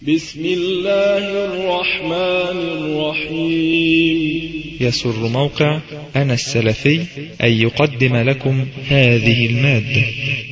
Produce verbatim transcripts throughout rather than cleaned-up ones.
بسم الله الرحمن الرحيم. يسر موقع أنا السلفي أن يقدم لكم هذه المادة.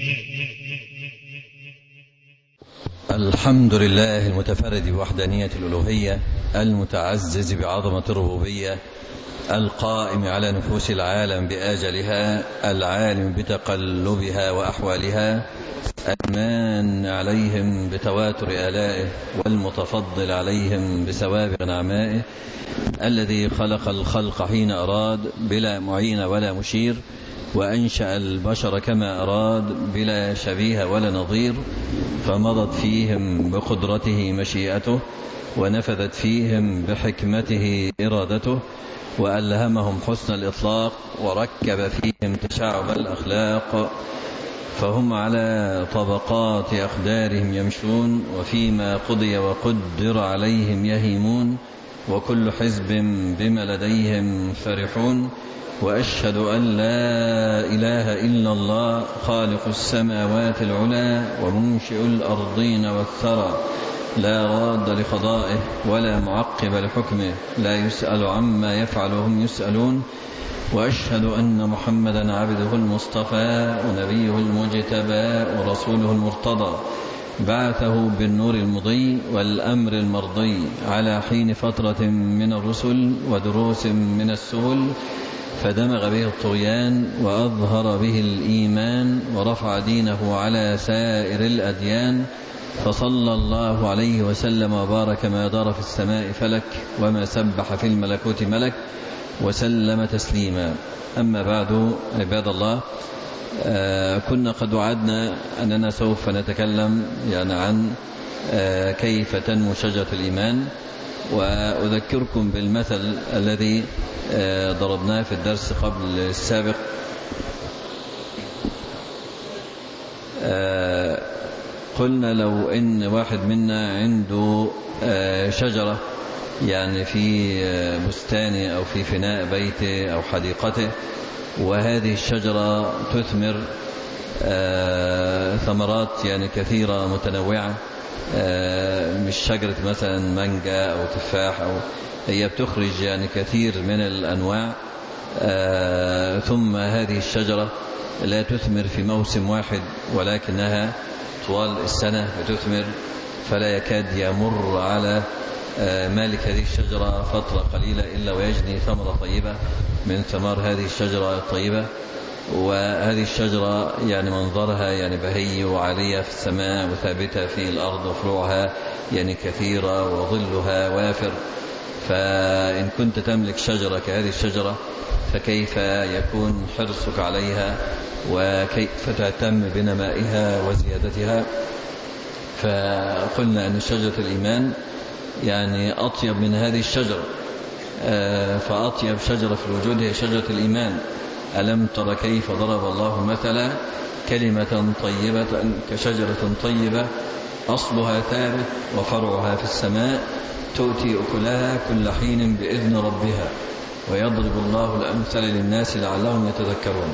الحمد لله المتفرد بوحدانية الألوهية، المتعزز بعظمة الربوبية، القائم على نفوس العالم بآجلها، العالم بتقلبها وأحوالها، المان عليهم بتواتر آلائه، والمتفضل عليهم بسوابغ نعمائه، الذي خلق الخلق حين أراد بلا معين ولا مشير، وأنشأ البشر كما أراد بلا شبيه ولا نظير، فمضت فيهم بقدرته مشيئته، ونفذت فيهم بحكمته إرادته، وألهمهم حسن الإطلاق، وركب فيهم تشعب الأخلاق، فهم على طبقات أقدارهم يمشون، وفيما قضي وقدر عليهم يهيمون، وكل حزب بما لديهم فرحون. وأشهد أن لا إله إلا الله خالق السماوات العلى ومنشئ الأرضين والثرى، لا راد لقضائه ولا معقب لحكمه، لا يسأل عما يفعل وهم يسألون. وأشهد أن محمدا عبده المصطفى ونبيه المجتبى ورسوله المرتضى، بعثه بالنور المضي والأمر المرضي على حين فترة من الرسل ودروس من السهل، فدمغ به الطغيان وأظهر به الإيمان، ورفع دينه على سائر الأديان، فصلى الله عليه وسلم وبارك ما دار في السماء فلك وما سبح في الملكوت ملك، وسلم تسليما. أما بعد، عباد الله، آه كنا قد وعدنا أننا سوف نتكلم يعني عن آه كيف تنمو شجرة الإيمان، وأذكركم بالمثل الذي آه ضربناه في الدرس قبل السابق. آه قلنا لو إن واحد منا عنده آه شجرة يعني في بستانه أو في فناء بيته أو حديقته، وهذه الشجرة تثمر ثمرات يعني كثيرة متنوعة، مش شجرة مثلا مانجا أو تفاح، أو هي بتخرج يعني كثير من الأنواع، ثم هذه الشجرة لا تثمر في موسم واحد، ولكنها طوال السنة بتثمر، فلا يكاد يمر على مالك هذه الشجرة فترة قليلة إلا ويجني ثمرة طيبة من ثمار هذه الشجرة الطيبة. وهذه الشجرة يعني منظرها يعني بهي وعالية في السماء وثابتة في الأرض، وفروعها يعني كثيرة وظلها وافر. فإن كنت تملك شجرة كهذه الشجرة فكيف يكون حرصك عليها، وكيف تهتم بنمائها وزيادتها؟ فقلنا أن شجرة الإيمان يعني أطيب من هذه الشجرة، فأطيب شجرة في الوجود هي شجرة الإيمان. ألم تر كيف ضرب الله مثلا كلمة طيبة كشجرة طيبة أصلها ثابت وفرعها في السماء، تؤتي أكلها كل حين بإذن ربها، ويضرب الله الأمثل للناس لعلهم يتذكرون.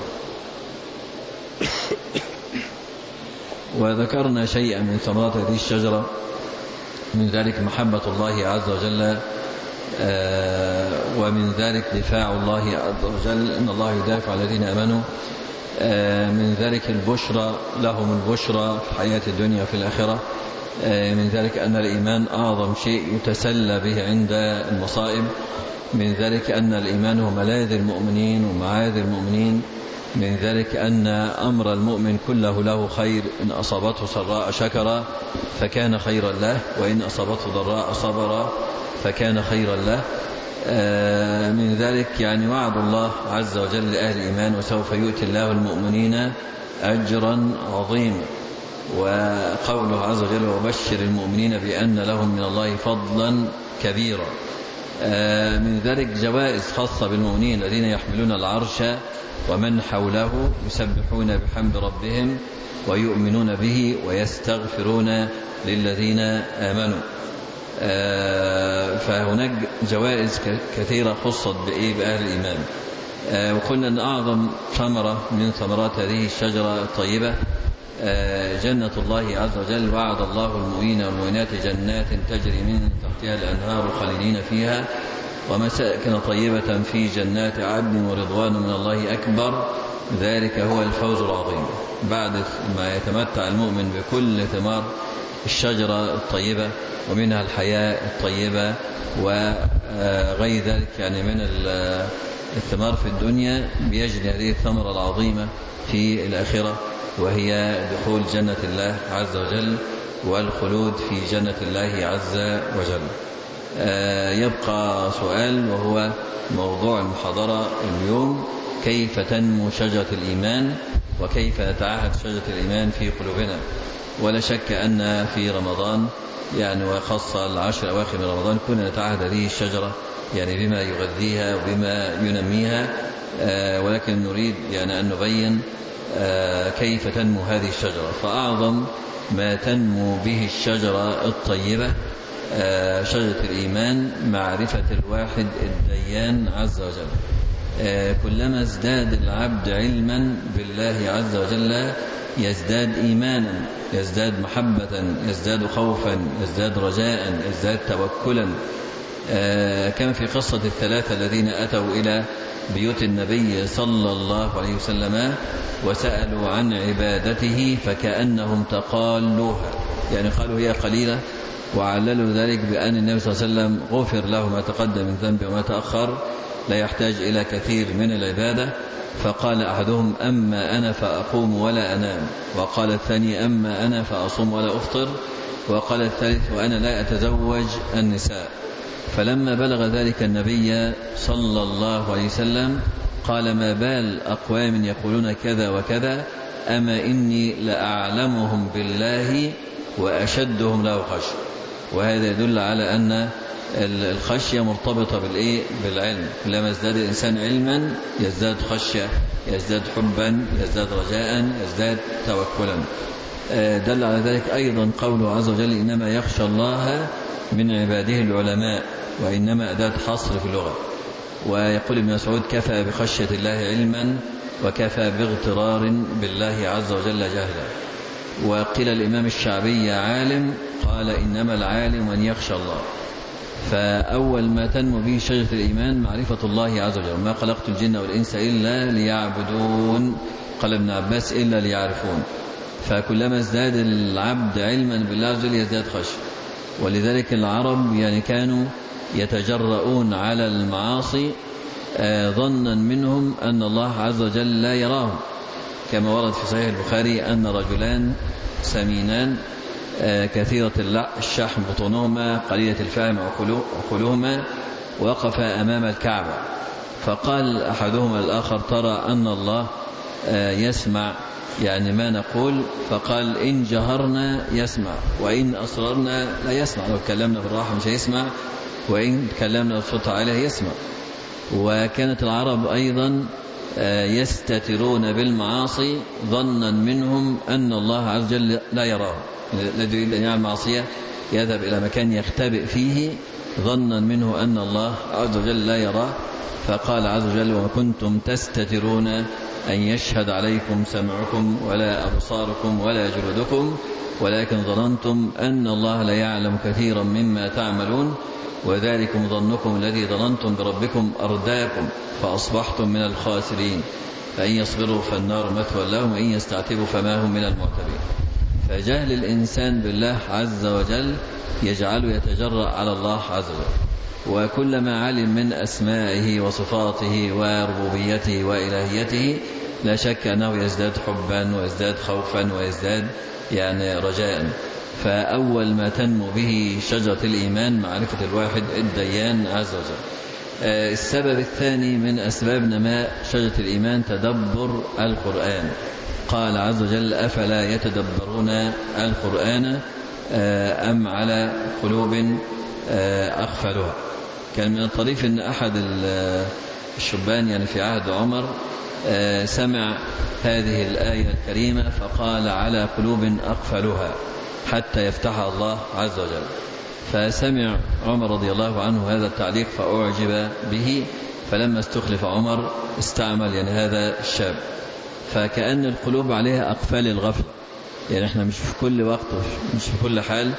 وذكرنا شيئا من ثمرات هذه الشجرة، من ذلك محبة الله عز وجل، آه ومن ذلك دفاع الله عز وجل، إن الله يدافع عن الذين آمنوا، آه من ذلك البشرى لهم، البشرى في الحياة الدنيا وفي الآخرة، آه من ذلك أن الإيمان أعظم شيء يتسلى به عند المصائب، من ذلك أن الإيمان هو ملاذ المؤمنين ومعاذ المؤمنين، من ذلك أن أمر المؤمن كله له خير، إن أصابته سراء شكر فكان خيرا له، وإن أصابته ضراء صبر فكان خيرا له. من ذلك يعني وعد الله عز وجل لأهل الإيمان، وسوف يؤتي الله المؤمنين أجرا عظيما، وقوله عز وجل وبشر المؤمنين بأن لهم من الله فضلا كبيرا. من ذلك جوائز خاصة بالمؤمنين الذين يحملون العرش ومن حوله يسبحون بحمد ربهم ويؤمنون به ويستغفرون للذين آمنوا. فهناك جوائز كثيرة خصت بأهل الإيمان. وقلنا أن أعظم ثمرة من ثمرات هذه الشجرة الطيبة جنة الله عز وجل وعد الله المؤمنين والمؤمنات جنات تجري من تحتها الأنهار خالدين فيها ومساكن طيبة في جنات عدن ورضوان من الله أكبر ذلك هو الفوز العظيم. بعد ما يتمتع المؤمن بكل ثمار الشجرة الطيبة ومنها الحياة الطيبة وغير ذلك يعني من الثمار في الدنيا، بيجد هذه الثمرة العظيمة في الآخرة وهي دخول جنة الله عز وجل والخلود في جنة الله عز وجل. يبقى سؤال وهو موضوع المحاضرة اليوم: كيف تنمو شجرة الإيمان وكيف نتعاهد شجرة الإيمان في قلوبنا؟ ولا شك أن في رمضان يعني وخاصة العشر أواخر من رمضان كنا نتعاهد هذه الشجرة يعني بما يغذيها وبما ينميها، ولكن نريد يعني أن نبين كيف تنمو هذه الشجرة. فأعظم ما تنمو به الشجرة الطيبة شجرة الإيمان معرفة الواحد الديان عز وجل. كلما ازداد العبد علما بالله عز وجل يزداد إيمانا، يزداد محبة، يزداد خوفا، يزداد رجاء، يزداد توكلا. كما في قصة الثلاثة الذين أتوا إلى بيوت النبي صلى الله عليه وسلم وسألوا عن عبادته فكأنهم تقالوها، يعني قالوا هي قليلة، وعللوا ذلك بأن النبي صلى الله عليه وسلم غفر له ما تقدم من ذنبه وما تأخر، لا يحتاج إلى كثير من العبادة. فقال أحدهم: أما أنا فأقوم ولا أنام، وقال الثاني: أما أنا فأصوم ولا أفطر، وقال الثالث: وأنا لا أتزوج النساء. فلما بلغ ذلك النبي صلى الله عليه وسلم قال: ما بال أقوام يقولون كذا وكذا، أما إني لأعلمهم بالله وأشدهم له خشية. وهذا يدل على أن الخشية مرتبطة بالإيه؟ بالعلم. كلما ازداد الإنسان علما يزداد خشية، يزداد حبا، يزداد رجاء، يزداد توكلا. دل على ذلك أيضا قوله عز وجل: إنما يخشى الله من عباده العلماء، وإنما أداة حصر في اللغة. ويقول ابن مسعود: كفى بخشية الله علما وكفى باغترار بالله عز وجل جهلا. وقيل الإمام الشعبي عالم، قال: إنما العالم من يخشى الله. فأول ما تنمو به شجرة الإيمان معرفة الله عز وجل. ما خلقت الجن والإنس إلا ليعبدون، قال ابن عباس: إلا ليعرفون. فكلما ازداد العبد علما بالله عز وجل يزداد خشية. ولذلك العرب يعني كانوا يتجرؤون على المعاصي ظنا منهم أن الله عز وجل لا يراهم، كما ورد في صحيح البخاري أن رجلان سمينان كثيرة الشحم بطونهما قليلة الفهم عقولهما وقفا أمام الكعبة، فقال أحدهما الآخر: ترى أن الله يسمع يعني ما نقول؟ فقال: إن جهرنا يسمع، وإن أصررنا لا يسمع. لو تكلمنا بالراحة مش هيسمع، وإن تكلمنا بصوت عالي يسمع. وكانت العرب أيضا يستترون بالمعاصي ظنا منهم أن الله عز وجل لا يراهم. الذي يريد أن يعمل معصية يذهب إلى مكان يختبئ فيه ظنا منه أن الله عز وجل لا يراه. فقال عز وجل: وما كنتم تستترون أن يشهد عليكم سمعكم ولا أبصاركم ولا جلودكم ولكن ظننتم أن الله لا يعلم كثيرا مما تعملون وذلكم ظنكم الذي ظننتم بربكم أرداكم فأصبحتم من الخاسرين فإن يصبروا فالنار مثوى لهم وإن يستعتبوا فما هم من المعتبين. فجهل الإنسان بالله عز وجل يجعله يتجرأ على الله عز وجل، وكلما علم من أسمائه وصفاته وربوبيته وإلهيته لا شك أنه يزداد حبا ويزداد خوفا ويزداد يعني رجاء. فأول ما تنمو به شجرة الإيمان معرفة الواحد الديان عز وجل. السبب الثاني من أسباب نماء شجرة الإيمان تدبر القرآن. قال عز وجل: أفلا يتدبرون القرآن أم على قلوب أغفلها. كان من الطريف أن أحد الشبان يعني في عهد عمر سمع هذه الآية الكريمة فقال: على قلوب أغفلها حتى يفتحها الله عز وجل. فسمع عمر رضي الله عنه هذا التعليق فأعجب به، فلما استخلف عمر استعمل يعني هذا الشاب. فكأن القلوب عليها أقفال الغفلة، يعني احنا مش في كل وقت مش في كل حال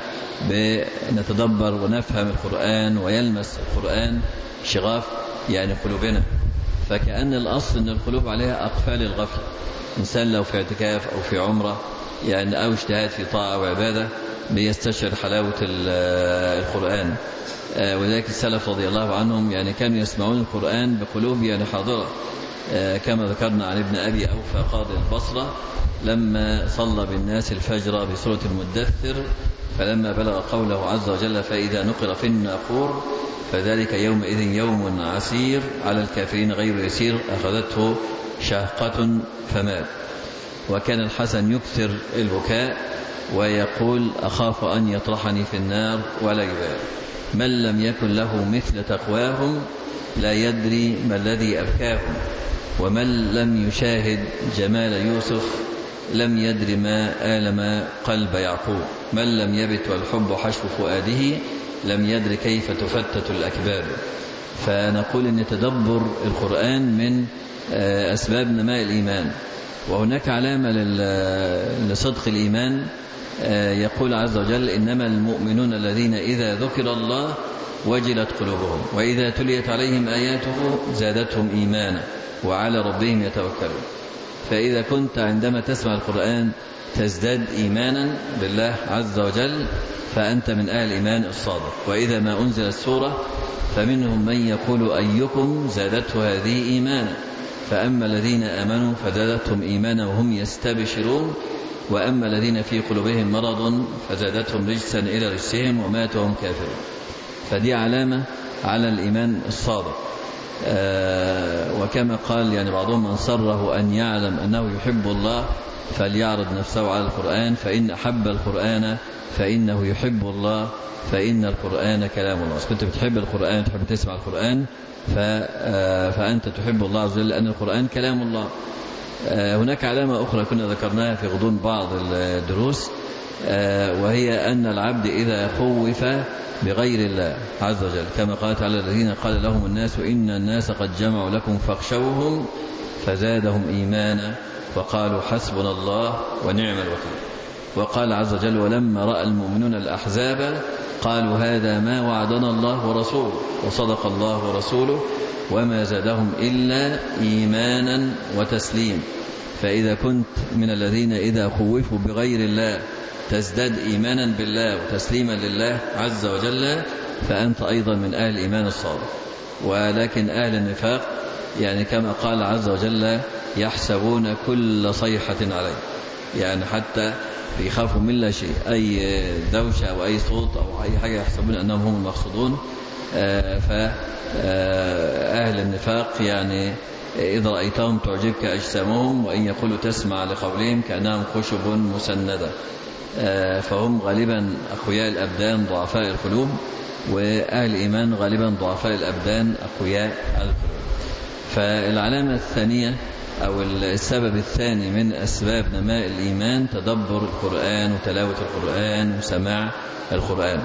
بنتدبر ونفهم القرآن ويلمس القرآن شغاف يعني قلوبنا. فكأن الأصل أن القلوب عليها أقفال الغفلة. إنسان لو في اعتكاف أو في عمرة يعني أو اجتهاد في طاعة وعبادة بيستشعر حلاوة القرآن. ولذلك السلف رضي الله عنهم يعني كانوا يسمعون القرآن بقلوب يعني حاضرة، كما ذكرنا عن ابن أبي أوفى قاضي البصرة لما صلى بالناس الفجر بسورة المدثر، فلما بلغ قوله عز وجل فإذا نقر في الناقور فذلك يومئذ يوم عسير على الكافرين غير يسير أخذته شهقة فمات. وكان الحسن يكثر البكاء ويقول أخاف أن يطرحني في النار ولا يبالي. من لم يكن له مثل تقواهم لا يدري ما الذي أبكاهم، ومن لم يشاهد جمال يوسف لم يدري ما آلم قلب يعقوب. من لم يبت والحب حشو فؤاده لم يدري كيف تفتت الأكباد. فنقول أن تدبر القرآن من أسباب نماء الإيمان. وهناك علامة لصدق الإيمان، يقول عز وجل إنما المؤمنون الذين إذا ذكر الله وجلت قلوبهم وإذا تليت عليهم آياته زادتهم إيمانا وعلى ربهم يتوكلون. فإذا كنت عندما تسمع القرآن تزداد إيمانا بالله عز وجل فأنت من أهل الإيمان الصادق. وإذا ما أنزلت سورة فمنهم من يقول أيكم زادته هذه إيمانا، فأما الذين آمنوا فزادتهم إيمانا وهم يستبشرون، وأما الذين في قلوبهم مرض فزادتهم رجسا إلى رجسهم وماتوا وهم كافرون. فدي علامة على الإيمان الصادق. آه وكما قال يعني بعضهم من سره أن يعلم أنه يحب الله فليعرض نفسه على القرآن، فإن أحب القرآن فإنه يحب الله، فإن القرآن كلام الله. كنت بتحب القرآن تحب تسمع القرآن فأنت تحب الله عز وجل لأن القرآن كلام الله. هناك علامة أخرى كنا ذكرناها في غضون بعض الدروس، وهي أن العبد إذا خوف بغير الله عز وجل كما قال تعالى الذين قال لهم الناس إن الناس قد جمعوا لكم فاخشوهم فزادهم إيمانا وقالوا حسبنا الله ونعم الوكيل. وقال عز وجل ولما رأى المؤمنون الأحزاب قالوا هذا ما وعدنا الله ورسوله وصدق الله ورسوله وما زادهم إلا إيمانا وتسليم. فإذا كنت من الذين إذا خوفوا بغير الله تزداد إيمانا بالله وتسليما لله عز وجل فأنت أيضا من أهل الإيمان الصادق. ولكن أهل النفاق يعني كما قال عز وجل يحسبون كل صيحة عليه، يعني حتى بيخافوا من لا شيء، أي دوشة أو أي صوت أو أي حاجة يحسبون أنهم هم المقصودون. فأهل النفاق يعني إذا رأيتهم تعجبك أجسامهم وإن يقولوا تسمع لقولهم كأنهم خشب مسندة. فهم غالبا أقوياء الأبدان ضعفاء القلوب، وأهل الإيمان غالبا ضعفاء الأبدان أقوياء القلوب. فالعلامة الثانية أو السبب الثاني من أسباب نماء الإيمان تدبر القرآن وتلاوة القرآن وسماع القرآن.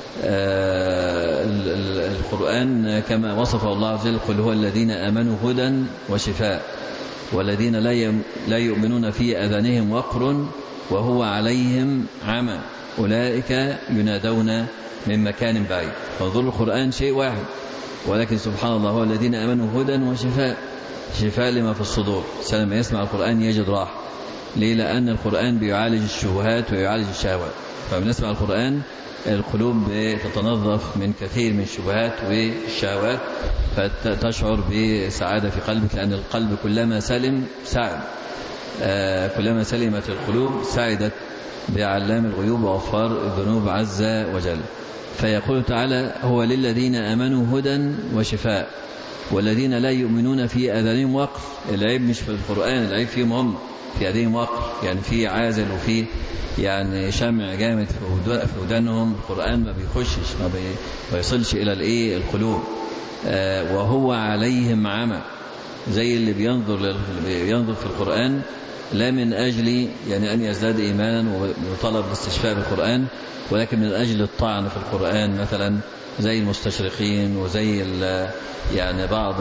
القرآن كما وصفه الله عز وجل قل هو الذين آمنوا هدى وشفاء والذين لا يؤمنون في أذانهم وقر وهو عليهم عمى أولئك ينادون من مكان بعيد. فظل القرآن شيء واحد، ولكن سبحان الله هو الذين آمنوا هدى وشفاء، شفاء لما في الصدور. لما يسمع القرآن يجد راحة. ليه؟ لأن القرآن بيعالج الشبهات ويعالج الشهوات. فبنسمع القرآن القلوب تتنظف من كثير من الشبهات والشهوات فتشعر بسعادة في قلبك، لأن القلب كلما سلم سعد. آه كلما سلمت القلوب سعدت بعلام الغيوب وغفار الذنوب عز وجل. فيقول تعالى هو للذين آمنوا هدى وشفاء والذين لا يؤمنون في أذانهم وقر. العيب مش في القرآن، العيب فيهم هم، في أذانهم وقر، يعني في عازل وفي يعني شمع جامد في ودانهم. القرآن ما بيخشش ما بيصلش إلى الإيه القلوب. آه وهو عليهم عمى، زي اللي بينظر بينظر في القرآن لا من أجل يعني أن يزداد إيمانا وطلب الاستشفاء بالقرآن، ولكن من أجل الطعن في القرآن، مثلا زي المستشرقين وزي يعني بعض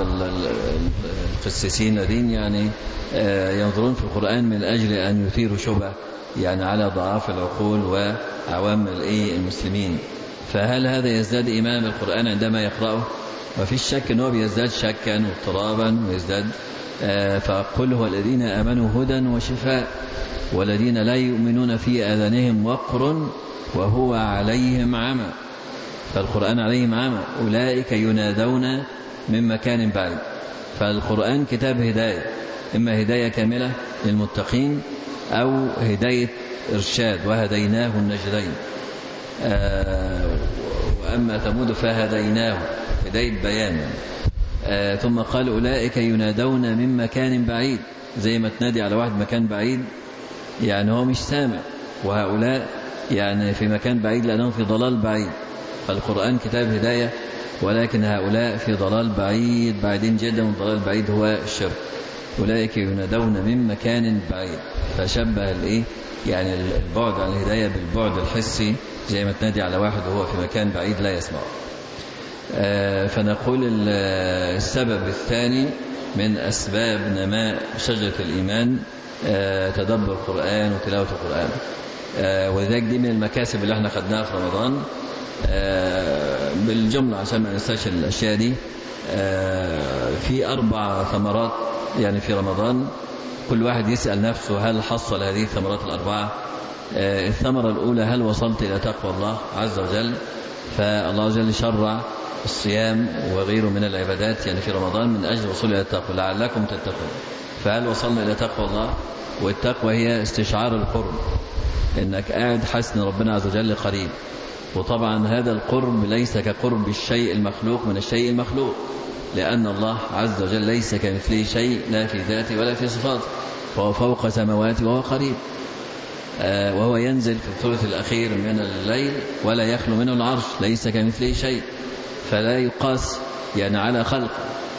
القسيسين الذين يعني ينظرون في القرآن من أجل أن يثيروا شبهة يعني على ضعاف العقول وعوام المسلمين. فهل هذا يزداد إيمانا بالقرآن عندما يقرأه؟ وفي الشك أنه بيزداد شكا واضطرابا ويزداد. فقل هو الذين آمنوا هدى وشفاء والذين لا يؤمنون في آذانهم وقر وهو عليهم عمى. فالقرآن عليهم عمى، أولئك ينادون من مكان بعيد. فالقرآن كتاب هداية، إما هداية كاملة للمتقين أو هداية إرشاد، وهديناه النجدين. آه وأما ثمود فهديناه هداية بيان. آه ثم قال أولئك ينادون من مكان بعيد، زي ما تنادي على واحد مكان بعيد يعني هو مش سامع، وهؤلاء يعني في مكان بعيد لأنهم في ضلال بعيد. فالقرآن كتاب هداية، ولكن هؤلاء في ضلال بعيد بعيدين جدا، والضلال بعيد هو الشرك. أولئك ينادون من مكان بعيد، فشبه الايه يعني البعد عن الهداية بالبعد الحسي، زي ما تنادي على واحد وهو في مكان بعيد لا يسمع. آه فنقول السبب الثاني من أسباب نماء شجرة الإيمان آه تدبر القرآن وتلاوة القرآن. آه وذلك دي من المكاسب اللي احنا خدناها في رمضان آه بالجملة عشان ما ننساش الأشياء دي. آه في أربع ثمرات يعني في رمضان، كل واحد يسأل نفسه هل حصل هذه الثمرات الأربعة؟ آه الثمرة الأولى هل وصلت إلى تقوى الله عز وجل؟ فالله عز وجل شرع الصيام وغيره من العبادات يعني في رمضان من أجل الوصول إلى التقوى لعلكم تتقون. فهل وصلنا إلى تقوى الله؟ والتقوى هي استشعار القرب، إنك قاعد حاسس إن ربنا عز وجل قريب. وطبعا هذا القرب ليس كقرب الشيء المخلوق من الشيء المخلوق، لأن الله عز وجل ليس كمثله شيء لا في ذاته ولا في صفاته، فهو فوق سماواته وهو قريب. آه وهو ينزل في الثلث الأخير من الليل ولا يخلو منه العرش، ليس كمثله شيء، فلا يقاس يعني على خلق.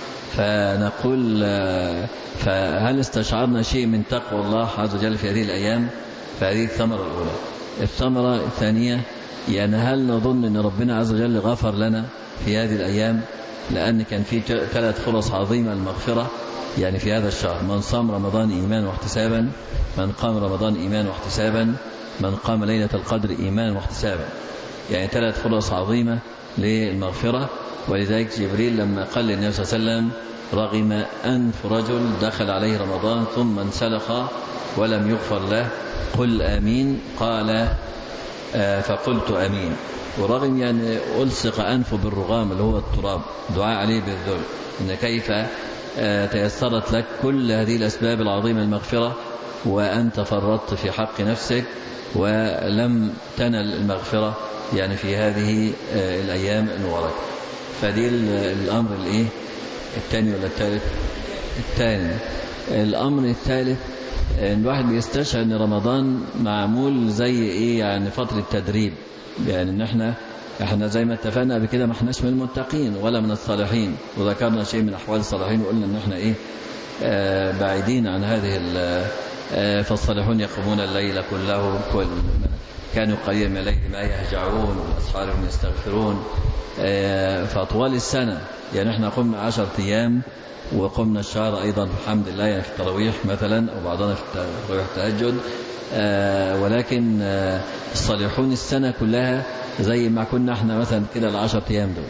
فنقول آه فهل استشعرنا شيء من تقوى الله عز وجل في هذه الأيام؟ فهذه الثمرة الأولى. الثمرة الثانية يعني هل نظن أن ربنا عز وجل غفر لنا في هذه الأيام؟ لأن كان في ثلاث فرص عظيمة المغفرة يعني في هذا الشهر: من صام رمضان إيمان واحتسابا، من قام رمضان إيمان واحتسابا، من قام ليلة القدر إيمان واحتسابا. يعني ثلاث فرص عظيمة للمغفرة. ولذلك جبريل لما قال للنبي صلى الله عليه وسلم رغم أنف رجل دخل عليه رمضان ثم انسلخ ولم يغفر له قل آمين، قال آه فقلت آمين. ورغم يعني ألصق أنفه بالرغام اللي هو التراب، دعاء عليه بالذل، إن كيف آه تيسرت لك كل هذه الأسباب العظيمة المغفرة وأنت فرطت في حق نفسك ولم تنل المغفرة يعني في هذه آه الأيام المباركة. فدي الأمر الإيه الثاني ولا الثالث؟ الثاني. الأمر الثالث إن الواحد بيستشعر إن رمضان معمول زي إيه يعني فترة تدريب، يعني إن إحنا إحنا زي ما اتفقنا قبل كده ما إحناش من المتقين ولا من الصالحين، وذكرنا شيء من أحوال الصالحين وقلنا إن إحنا إيه آه بعيدين عن هذه آه فالصالحون يقومون الليل كله كل كانوا قليلا من الليل ما يهجعون والأسحار هم يستغفرون. آه فطوال السنة يعني إحنا قمنا عشرة أيام وقمنا الشهر أيضا الحمد لله يعني في التراويح مثلا أو بعضنا في التراويح التهجد. آه ولكن آه الصالحون السنة كلها زي ما كنا احنا مثلا كده العشرة أيام دول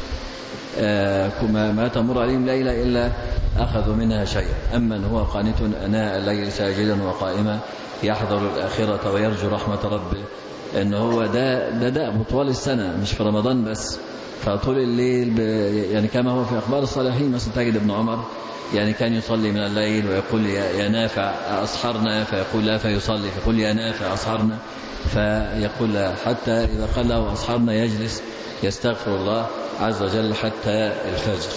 آه ما تمر عليهم ليلة إلا أخذوا منها شيئا. أما هو قانت أناء الليل ساجدا وقائما يحضر الآخرة ويرجو رحمة ربه، إن هو ده ده ده طوال السنة مش في رمضان بس. فطول الليل يعني كما هو في أخبار الصالحين مثلا تجد ابن عمر يعني كان يصلي من الليل ويقول يا نافع أسحرنا، فيقول لا، فيصلي فيقول يا نافع أسحرنا، فيقول لا، حتى إذا قال له أسحرنا يجلس يستغفر الله عز وجل حتى الفجر.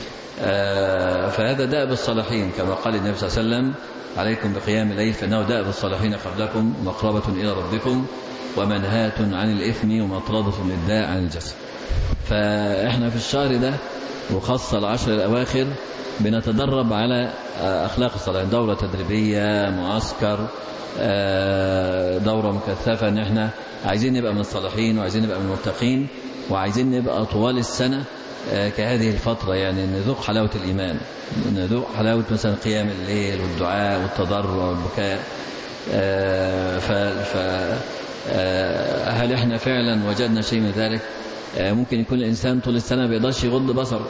آه فهذا دأب الصالحين كما قال النبي صلى الله عليه وسلم عليكم بقيام الليل فإنه دأب الصالحين قبلكم مقربة إلى ربكم ومنهاة عن الإثم ومطردة للداء عن الجسد. فإحنا في الشهر ده وخاصة العشر الأواخر بنتدرب على أخلاق الصالحين، دورة تدريبية، معسكر، دورة مكثفة، إن إحنا عايزين نبقى من الصالحين وعايزين نبقى من المتقين وعايزين نبقى طوال السنة كهذه الفترة يعني نذوق حلاوة الإيمان، نذوق حلاوة مثلا قيام الليل والدعاء والتضرع والبكاء. فهل احنا فعلا وجدنا شيء من ذلك؟ ممكن يكون الإنسان طول السنة ما بيقدرش يغض بصره،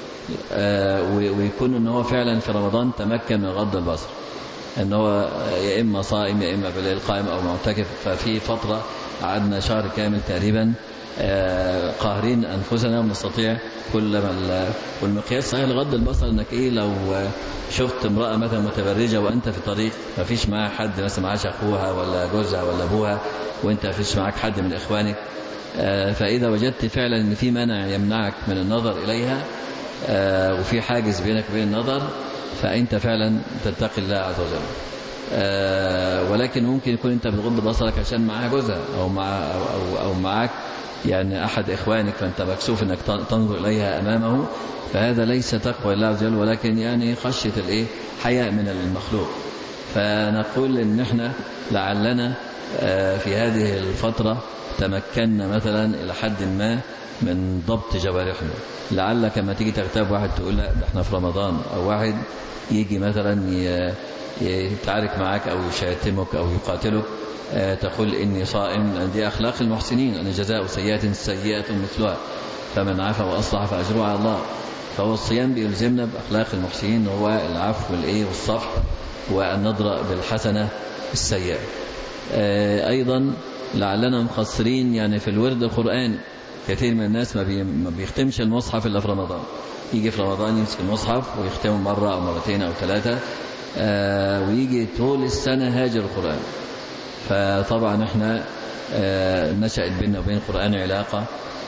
ويكون ان هو فعلا في رمضان تمكن من غض البصر، ان هو يا اما صائم يا اما بالليل قائم او معتكف. ففي فترة قعدنا شهر كامل تقريبا قاهرين انفسنا ونستطيع كل ما. والمقياس صحيح لغض البصر انك ايه لو شفت امرأة مثلا متبرجة وانت في طريق ما فيش معها حد، مثلا معاش اخوها ولا جوزها ولا ابوها وانت ما فيش معاك حد من اخوانك، فاذا وجدت فعلا ان في منع يمنعك من النظر اليها وفي حاجز بينك وبين النظر، فانت فعلا تتقي الله عز وجل. ولكن ممكن يكون انت بتغض بصرك عشان معاها جوزها او مع او او, أو معاك يعني احد اخوانك، فانت مكسوف انك تنظر اليها امامه، فهذا ليس تقوى الله عز وجل، ولكن يعني خشيه الايه حياء من المخلوق. فنقول ان احنا لعلنا في هذه الفتره تمكنا مثلا إلى حد ما من ضبط جوارحنا. لعلك لما تيجي تغتاب واحد تقول لا ده احنا في رمضان، أو واحد يجي مثلا يتعارك معك أو يشاتمك أو يقاتلك تقول إني صائم. دي أخلاق المحسنين، أن جزاء سيئة سيئة مثلها، فمن عفا وأصلح فأجره على الله. فهو الصيام بيلزمنا بأخلاق المحسنين، هو العفو والإيه والصفح والنظرة بالحسنة السيئة. أيضا لعلنا مقصرين يعني في الورد القرآن. كثير من الناس ما, بي ما بيختمش المصحف إلا في رمضان، يجي في رمضان يمسك المصحف ويختمه مرة أو مرتين أو ثلاثة، آه ويجي طول السنة هاجر القرآن. فطبعا احنا آه نشأت بيننا وبين القرآن علاقة،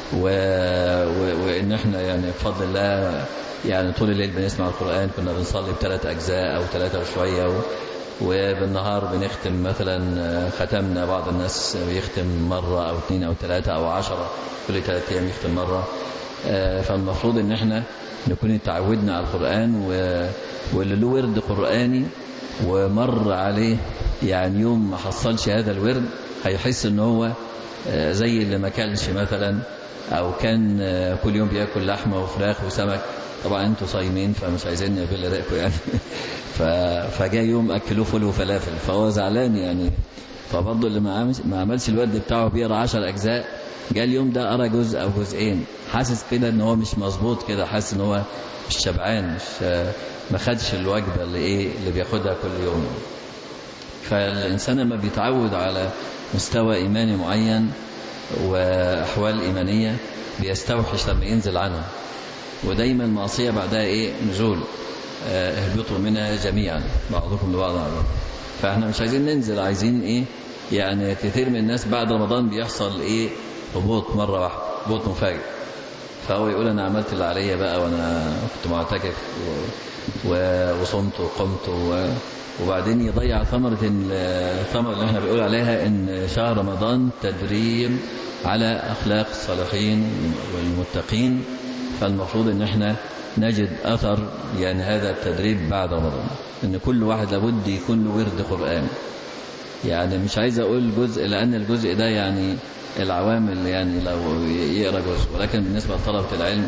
وإن احنا يعني بفضل الله يعني طول الليل بنسمع القرآن. كنا بنصلي بثلاث أجزاء أو ثلاثة وشوية، وبالنهار بنختم مثلا، ختمنا بعض الناس بيختم مرة أو اثنين أو ثلاثة أو عشرة، كل ثلاثة أيام يختم مرة. فالمفروض إن احنا نكون تعودنا على القرآن، واللي له ورد قرآني ومر عليه يعني يوم ما حصلش هذا الورد هيحس إن هو زي اللي ما كانش مثلا، أو كان كل يوم بيأكل لحمة وفراخ وسمك. طبعا انتوا صايمين فمش عايزين نقبل رأيكم يعني فجاء يوم أكلوه فل وفلافل، فهو زعلان يعني. فبرضه اللي ما عملش الورد بتاعه بيقرأ عشر أجزاء، جاء اليوم ده قرأ جزء أو جزئين، حاسس كده ان هو مش مظبوط كده، حاسس ان هو مش شبعان، مش ما خدش الوجبة اللي ايه اللي بياخدها كل يوم. فالإنسان لما بيتعود على مستوى إيماني معين وأحوال إيمانية بيستوحش لما ينزل عنها، ودايما المعصية بعدها ايه نزول، اهبطوا منها جميعا بعضكم لبعض عدو. فاحنا مش عايزين ننزل، عايزين ايه يعني. كثير من الناس بعد رمضان بيحصل ايه هبوط مرة واحدة، هبوط مفاجئ، فهو يقول انا عملت اللي عليا بقى وانا كنت معتكف وصمت وقمت، وبعدين يضيع ثمرة الثمرة اللي احنا بنقول عليها ان شهر رمضان تدريب على اخلاق الصالحين والمتقين. فالمفروض ان احنا نجد اثر يعني هذا التدريب بعد رمضان، ان كل واحد لابد يكون له ورد قرآن. يعني مش عايز اقول جزء، لان الجزء ده يعني العوامل يعني لو يقرأ جزء، ولكن بالنسبة لطلبة العلم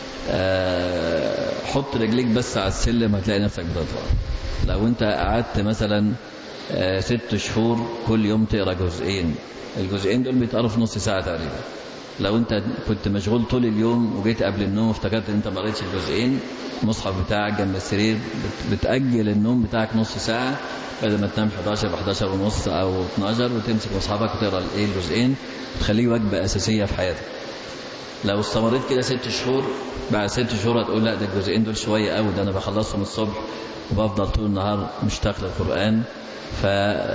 حط رجليك بس على السلم هتلاقي نفسك بتطلع. لو انت قعدت مثلا ست شهور كل يوم تقرأ جزئين، الجزئين دول بيتقروا في نص ساعة تقريبا. لو انت كنت مشغول طول اليوم وجيت قبل النوم افتكرت ان انت ما قريتش الجزئين، المصحف بتاعك جنب السرير، بتأجل النوم بتاعك نص ساعة، بدل ما تنام حداشر ب حداشر ونص او اتناشر وتمسك مصحفك وتقرا الايه الجزئين، تخليه وجبة أساسية في حياتك. لو استمريت كده ست شهور، بعد ست شهور هتقول لا ده الجزئين دول شوية قوي، ده انا بخلصهم الصبح وبفضل طول النهار مشتاق للقرآن. ف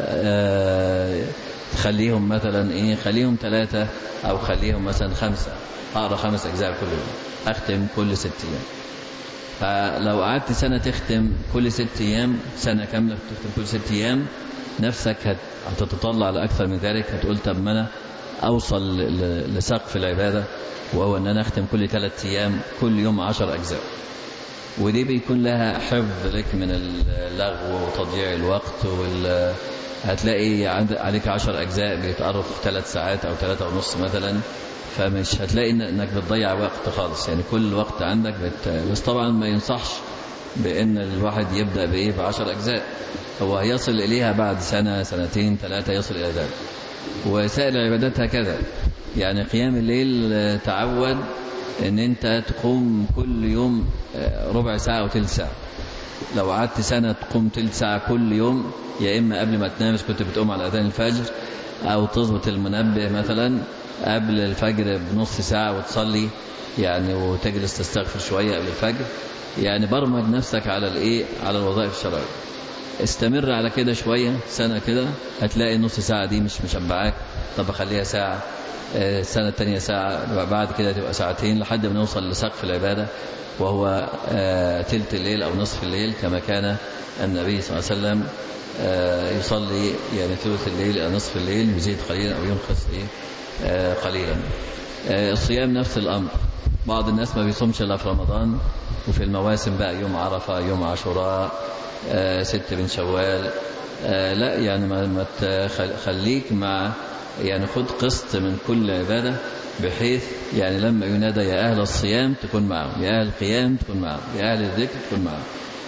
خليهم مثلا ايه خليهم ثلاثة او خليهم مثلا خمسة، اقرا خمس اجزاء كل يوم، اختم كل ست ايام. فلو قعدت سنة تختم كل ست ايام، سنة كاملة تختم كل ست ايام، نفسك هتتطلع لأكثر من ذلك. هتقول طب ما انا اوصل لسقف العبادة، وهو ان انا اختم كل ثلاث ايام كل يوم عشر اجزاء. ودي بيكون لها حفظ لك من اللغو وتضييع الوقت، وال هتلاقي عليك عشر أجزاء بيتقروا في ثلاث ساعات أو ثلاثة ونص مثلا، فمش هتلاقي إنك بتضيع وقت خالص، يعني كل وقت عندك بت... بس طبعا ما ينصحش بأن الواحد يبدأ بإيه بعشر أجزاء، هو يصل إليها بعد سنة سنتين ثلاثة يصل إلى ذلك. وسائر العبادات هكذا، يعني قيام الليل تعود أن أنت تقوم كل يوم ربع ساعة وثلث ساعة. لو قعدت سنة تقوم تلت ساعة كل يوم، يا إما قبل ما تنام كنت بتقوم على أذان الفجر، أو تظبط المنبه مثلا قبل الفجر بنص ساعة وتصلي يعني وتجلس تستغفر شوية قبل الفجر، يعني برمج نفسك على الإيه على الوظائف الشرعية. استمر على كده شوية سنة كده، هتلاقي نص ساعة دي مش مشبعاك، طب أخليها ساعة، السنة التانية ساعة، بعد كده تبقى ساعتين، لحد ما نوصل لسقف العبادة وهو تلت الليل أو نصف الليل، كما كان النبي صلى الله عليه وسلم يصلي يعني ثلث الليل إلى نصف الليل، يزيد قليلا أو ينقص إيه قليلا. الصيام نفس الأمر، بعض الناس ما بيصومش إلا في رمضان، وفي المواسم بقى يوم عرفة، يوم عاشوراء، ست بن شوال، لا يعني ما تخليك مع يعني خد قسط من كل عبادة، بحيث يعني لما ينادى يا أهل الصيام تكون معهم، يا أهل القيام تكون معهم، يا أهل الذكر تكون معهم.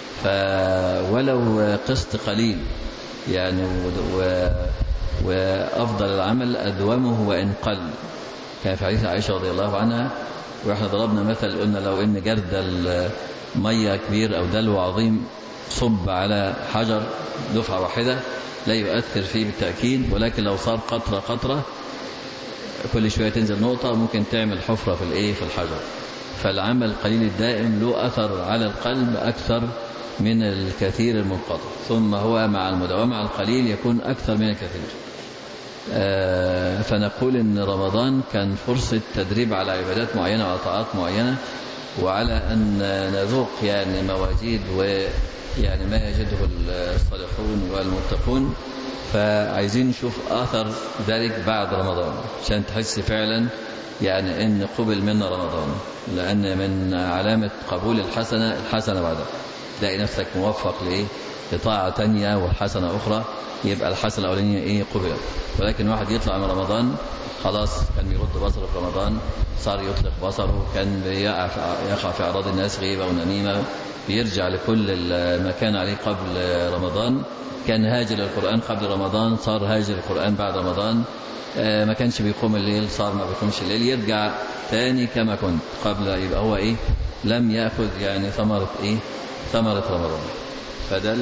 فولو قسط قليل يعني، وأفضل العمل أدومه وإن قل. كان في حديث عائشة رضي الله عنها، وإحنا ضربنا مثل قلنا لو إن جرد المية كبير أو دلو عظيم صب على حجر دفعة واحدة لا يؤثر فيه بالتأكيد، ولكن لو صار قطرة قطرة كل شوية تنزل نقطة ممكن تعمل حفرة في الإيه في الحجر. فالعمل القليل الدائم له أثر على القلب أكثر من الكثير المنقطع، ثم هو مع المداومة على القليل يكون أكثر من الكثير. آه فنقول إن رمضان كان فرصة تدريب على عبادات معينة وعلى طاعات معينة، وعلى أن نذوق يعني مواجيد ويعني ما يجده الصالحون والمتقون. فعايزين نشوف آثر ذلك بعد رمضان عشان تحس فعلا يعني إن قبل منا رمضان، لأن من علامة قبول الحسنة الحسنة بعدها، تلاقي نفسك موفق لإيه لطاعة تانية وحسنة أخرى، يبقى الحسنة الأولانية إيه قبلت. ولكن واحد يطلع من رمضان خلاص كان بيغض بصره في رمضان، صار يطلق بصره، كان يقع في أعراض الناس غيبة ونميمة، بيرجع لكل ما كان عليه قبل رمضان. كان هاجر القرآن قبل رمضان، صار هاجر القرآن بعد رمضان. ما كانش بيقوم الليل، صار ما بيقومش الليل، يرجع تاني كما كنت قبل، يبقى هو إيه لم يأخذ يعني ثمرة إيه ثمرة رمضان. فده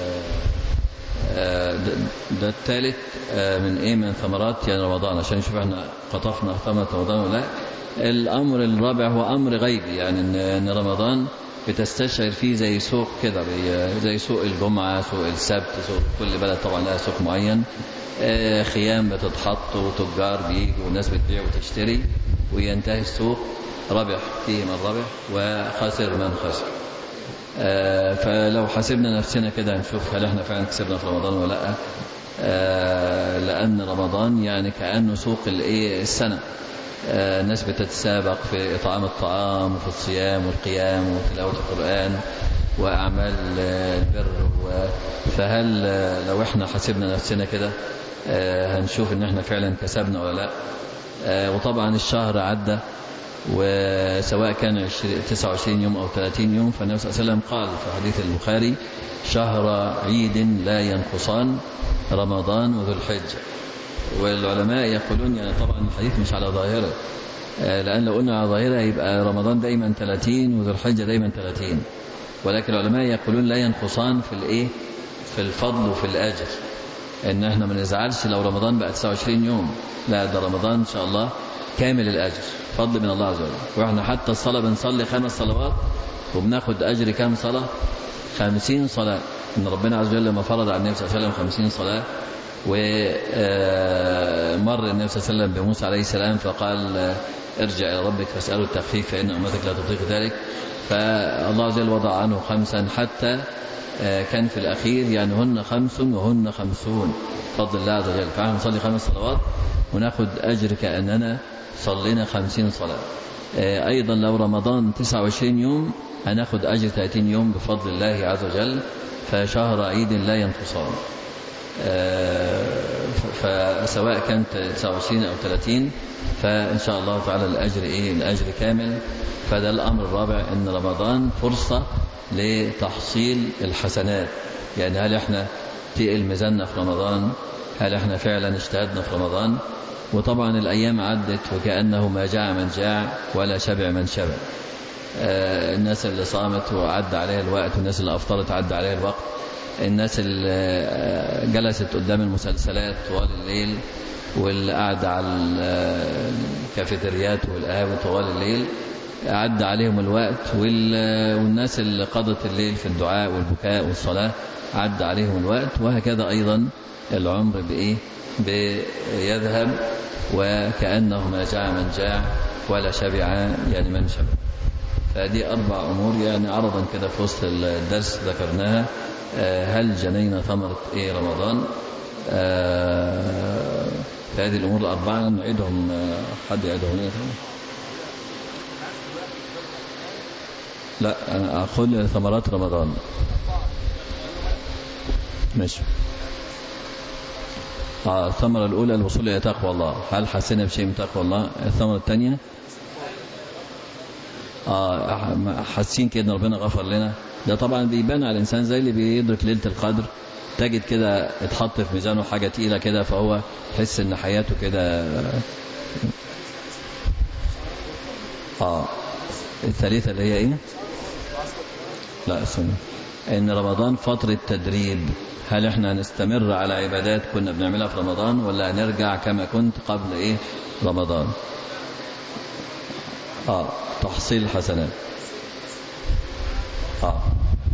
ده الثالث من إيه من ثمرات يعني رمضان، عشان نشوف احنا قطفنا ثمرة رمضان ولا. الأمر الرابع هو أمر غيبي، يعني إن رمضان بتستشعر فيه زي سوق كده، زي سوق الجمعة، سوق السبت، سوق كل بلد طبعا لها سوق معين، خيام بتتحط وتجار بيجوا والناس بتبيع وتشتري، وينتهي السوق ربح فيه من ربح وخسر من خسر. فلو حسبنا نفسنا كده نشوف هل احنا فعلا كسبنا في رمضان ولا لا. لأن رمضان يعني كأنه سوق الايه السنة، الناس بتتسابق في إطعام الطعام وفي الصيام والقيام وتلاوة القرآن وأعمال البر. فهل لو احنا حسبنا نفسنا كده هنشوف ان احنا فعلا كسبنا ولا لا. وطبعا الشهر عدى، وسواء كان تسعة وعشرين يوم أو ثلاثين يوم، فالنبي صلى الله عليه وسلم قال في حديث البخاري شهر عيد لا ينقصان رمضان وذو الحجة. والعلماء يقولون يعني طبعا الحديث مش على ظاهره، لأن لو قلنا على ظاهره يبقى رمضان دايما ثلاثين وذو الحجة دايما ثلاثين، ولكن العلماء يقولون لا ينقصان في الايه في الفضل وفي الأجر، ان احنا ما نزعلش لو رمضان بقى تسعة وعشرين يوم، لا ده رمضان ان شاء الله كامل الأجر، فضل من الله عز وجل. واحنا حتى الصلاة بنصلي خمس صلوات وبناخد أجر كام صلاة؟ خمسين صلاة. إن ربنا عز وجل لما فرض على النبي صلى الله عليه وسلم خمسين صلاة، ومر النبي صلى الله عليه وسلم بموسى عليه السلام فقال ارجع إلى ربك فاسأله التخفيف فإن أمتك لا تطيق ذلك، فالله عز وجل وضع عنه خمسا حتى كان في الأخير يعني هن خمس وهن خمسون فضل الله عز وجل. فعلا نصلي خمس صلوات وناخد أجر كأننا صلينا خمسين صلاة. أيضا لو رمضان تسعة وعشرين يوم هناخد أجر ثلاثين يوم بفضل الله عز وجل، فشهر عيد لا ينقصان. فسواء كانت تسعة وعشرين أو ثلاثين فإن شاء الله تعالى الأجر إيه الأجر كامل. فده الأمر الرابع، أن رمضان فرصة لتحصيل الحسنات. يعني هل احنا تقل ميزاننا في رمضان؟ هل احنا فعلا اجتهدنا في رمضان؟ وطبعا الأيام عدت وكأنه ما جاع من جاع ولا شبع من شبع. آه الناس اللي صامت وعد عليها الوقت، والناس اللي أفطرت عد عليها الوقت، الناس اللي جلست قدام المسلسلات طوال الليل، واللي قاعد على الكافيتريات والقهاوي طوال الليل عد عليهم الوقت، والناس اللي قضت الليل في الدعاء والبكاء والصلاة عد عليهم الوقت. وهكذا أيضا العمر بإيه بيذهب وكأنه ما جاع من جاع ولا شبع يعني من شبع. فدي أربع أمور يعني عرضا كده في وسط الدرس ذكرناها. هل جنينا ثمرة إيه رمضان؟ فهذه الأمور الأربعة نعيدهم. حد يعيدهم لنا؟ لا، أنا أقول ثمرات رمضان. ماشي. آه الثمرة الأولى الوصول إلى تقوى الله. هل حسنا بشيء من تقوى الله؟ الثمرة الثانية آه حاسين كده ان ربنا غفر لنا. ده طبعا بيبان على الإنسان زي اللي بيدرك ليلة القدر، تجد كده اتحط في ميزانه حاجة تقيلة كده، فهو يحس ان حياته كده. اه الثالثة اللي هي ايه؟ لا اسمه ان رمضان فترة تدريب. هل احنا هنستمر على عبادات كنا بنعملها في رمضان، ولا هنرجع كما كنت قبل ايه رمضان؟ اه تحصيل الحسنات. اه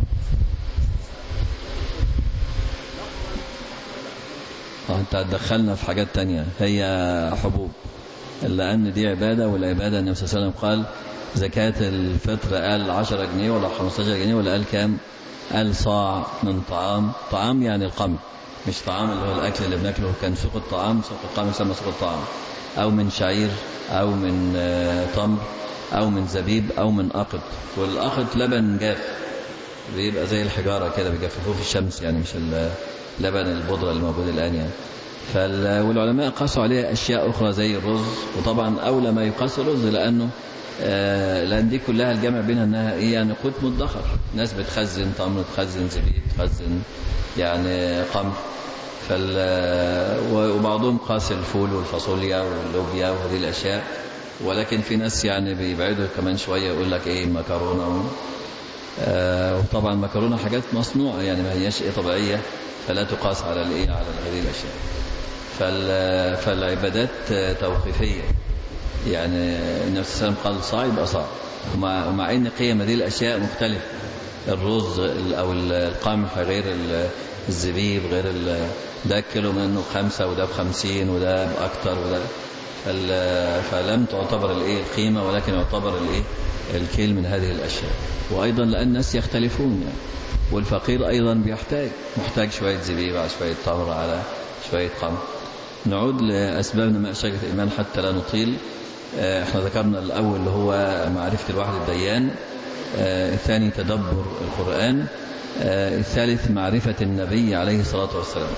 انت هتدخلنا في حاجات تانية هي حبوب، لأن دي عبادة، والعبادة النبي صلى الله عليه وسلم قال زكاة الفطر قال عشرة جنيه ولا خمستاشر جنيه ولا قال كام؟ قال صاع من طعام. طعام يعني القمح، مش طعام اللي هو الأكل اللي بناكله. كان سوق الطعام، سوق القمح يسمى سوق الطعام، أو من شعير أو من تمر أو من زبيب أو من أقط. والأقط لبن جاف بيبقى زي الحجارة كده بيجففوه في الشمس، يعني مش لبن البودرة اللي موجود الآن يعني. والعلماء قاسوا عليه أشياء أخرى زي الرز، وطبعا أولى ما يقاس الرز لأنه آه لأن دي كلها الجمع بينها أنها إيه يعني قوت مدخر. ناس بتخزن تمر، تخزن زبيب، تخزن يعني قمح. وبعضهم قاس الفول والفاصوليا واللوبيا وهذه الأشياء. ولكن في ناس يعني بيبعدوا كمان شوية يقول لك إيه مكرونة. آه وطبعا مكرونة حاجات مصنوعة يعني ما هياش إيه طبيعية، فلا تقاس على الإيه على هذه الأشياء. فالعبادات توقيفية، يعني النبي صلى الله عليه وسلم قال صاع يبقى صاع، ومع, ومع ان قيم هذه الاشياء مختلفه. الرز او القمح غير الزبيب غير ده كيلو منه خمسة وده بخمسين وده باكتر وده، فلم تعتبر الايه القيمه، ولكن يعتبر الايه الكيل من هذه الاشياء. وايضا لان الناس يختلفون يعني، والفقير ايضا بيحتاج محتاج شويه زبيب على شويه تمر على شويه قمح. نعود لأسباب نماء شجرة الإيمان حتى لا نطيل. احنا ذكرنا الأول اللي هو معرفة الواحد الديان، اه الثاني تدبر القرآن، اه الثالث معرفة النبي عليه الصلاة والسلام.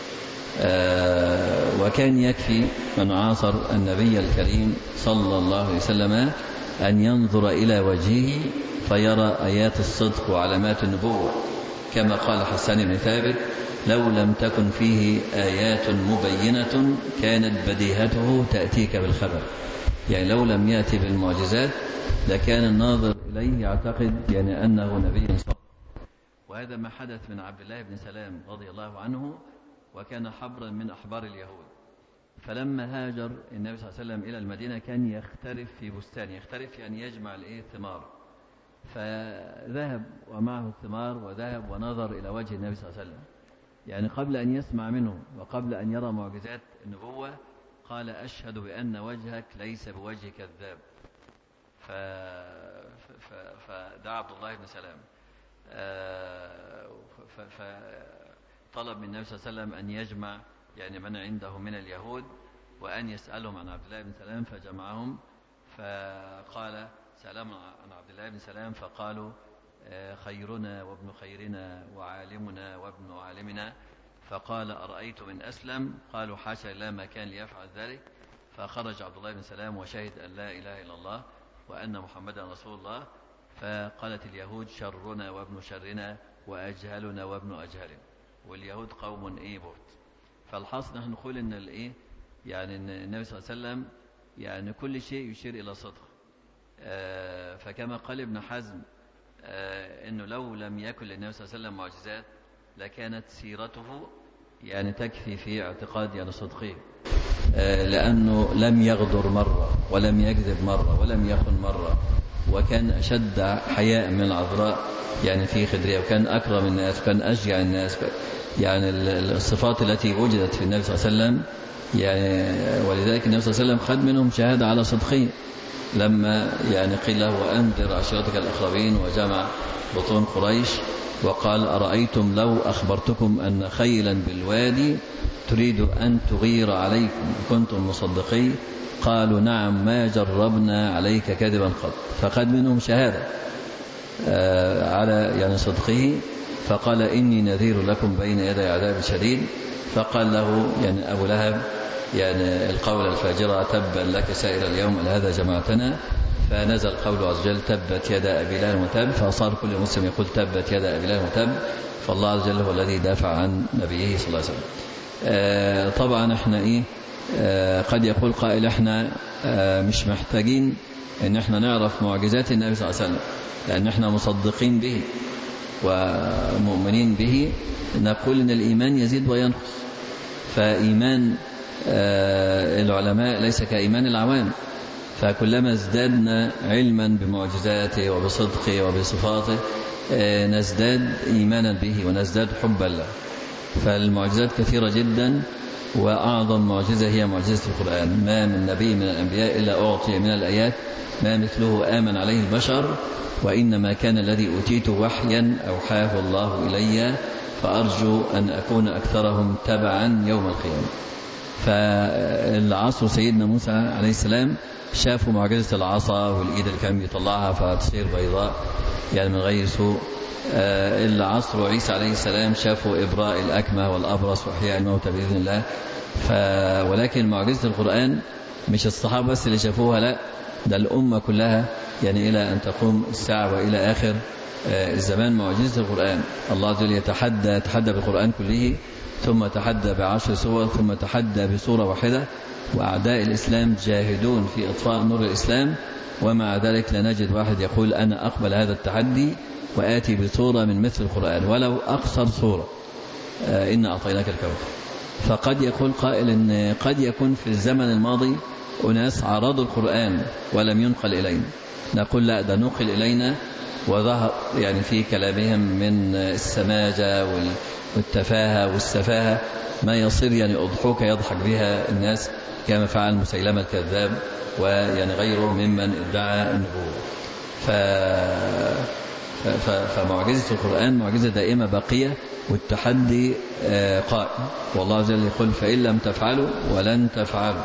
اه وكان يكفي من عاصر النبي الكريم صلى الله عليه وسلم أن ينظر إلى وجهه فيرى آيات الصدق وعلامات النبوة، كما قال حسان بن ثابت: لو لم تكن فيه آيات مبينة كانت بديهته تأتيك بالخبر. يعني لو لم يأتي بالمعجزات لكان الناظر إليه يعتقد يعني أنه نبي صادق. وهذا ما حدث من عبد الله بن سلام رضي الله عنه، وكان حبرا من أحبار اليهود. فلما هاجر النبي صلى الله عليه وسلم إلى المدينة كان يخترف في بستان. يخترف يعني يجمع الإيه الثمار. فذهب ومعه الثمار وذهب ونظر إلى وجه النبي صلى الله عليه وسلم، يعني قبل أن يسمع منه وقبل أن يرى معجزات النبوة قال: أشهد بأن وجهك ليس بوجه كذاب. ف... ف... فدعا عبد الله بن سلام، فطلب من النبي صلى الله عليه وسلم أن يجمع يعني من عنده من اليهود وأن يسألهم عن عبد الله بن سلام، فجمعهم. فقال: سلام عن عبد الله بن سلام. فقالوا: خيرنا وابن خيرنا وعالمنا وابن عالمنا. فقال: أرأيت من أسلم؟ قالوا: حاشا لا ما كان ليفعل ذلك. فخرج عبد الله بن سلام وشهد أن لا إله إلا الله وأن محمدا رسول الله، فقالت اليهود شرنا وابن شرنا وأجهلنا وابن أجهلنا، واليهود قوم إيه بهت. فالحاصل نحن نقول إن الإيه يعني إن النبي صلى الله عليه وسلم يعني كل شيء يشير إلى صدق. آه فكما قال ابن حزم آه إنه لو لم يكن للنبي صلى الله عليه وسلم معجزات لكانت سيرته يعني تكفي في اعتقاد يعني صدقه، آه لأنه لم يغدر مرة ولم يكذب مرة ولم يخن مرة، وكان أشد حياء من العذراء يعني في خدرها، وكان أكرم الناس وكان أشجع الناس. يعني الصفات التي وجدت في النبي صلى الله عليه وسلم يعني، ولذلك النبي صلى الله عليه وسلم خد منهم شهادة على صدقه لما يعني قيل له وأنذر عشيرتك الأقربين وجمع بطون قريش وقال أرأيتم لو أخبرتكم أن خيلا بالوادي تريد أن تغير عليكم كنتم مصدقي؟ قالوا نعم ما جربنا عليك كذبا قط. فخد منهم شهادة على يعني صدقه، فقال إني نذير لكم بين يدي عذاب شديد. فقال له يعني أبو لهب يعني القول الفاجرة تبا لك سائر اليوم هذا جماعتنا، فنزل قوله عز وجل تبت يدا أبي لهب وتب، فصار كل مسلم يقول تبت يدا أبي لهب وتب، فالله عز وجل هو الذي دافع عن نبيه صلى الله عليه وسلم. آه طبعا احنا ايه آه قد يقول قائل احنا آه مش محتاجين ان احنا نعرف معجزات النبي صلى الله عليه وسلم لان احنا مصدقين به ومؤمنين به. نقول ان الايمان يزيد وينقص، فايمان آه العلماء ليس كايمان العوام، فكلما ازدادنا علما بمعجزاته وبصدقه وبصفاته آه نزداد ايمانا به ونزداد حبا له. فالمعجزات كثيرة جدا، وأعظم معجزة هي معجزة القرآن. ما من نبي من الأنبياء إلا أعطي من الآيات ما مثله آمن عليه البشر، وإنما كان الذي أوتيته وحيا أوحاه الله إلي، فأرجو أن أكون أكثرهم تبعا يوم القيامة. فالعصر سيدنا موسى عليه السلام شافوا معجزة العصا والإيد اللي كان بيطلعها فتصير بيضاء يعني من غير سوء. العصر عيسى عليه السلام شافوا إبراء الأكمه والأبرص وإحياء الموتى بإذن الله. ف... ولكن معجزة القرآن مش الصحابة بس اللي شافوها، لا ده الأمة كلها يعني إلى أن تقوم الساعة وإلى آخر الزمان معجزة القرآن. الله عز وجل يتحدى يتحدى بالقرآن كله، ثم تحدى بعشر سور، ثم تحدى بسورة واحدة، وأعداء الإسلام جاهدون في إطفاء نور الإسلام، ومع ذلك لا نجد واحد يقول أنا أقبل هذا التحدي وآتي بصورة من مثل القرآن ولو أقصر صورة. آه إن أعطيناك الكوثر. فقد يقول قائل إن قد يكون في الزمن الماضي أناس عرضوا القرآن ولم ينقل إلينا، نقول لا ده نقل إلينا وظهر يعني في كلامهم من السماجة والتفاهة والسفاهة ما يصير يعني أضحوك يضحك بها الناس كما فعل مسيلمة الكذاب ويعني غيره ممن ادعى النبوة. ف فمعجزة القرآن معجزة دائمة باقية، والتحدي قائم، والله عز وجل يقول فإن لم تفعلوا ولن تفعلوا.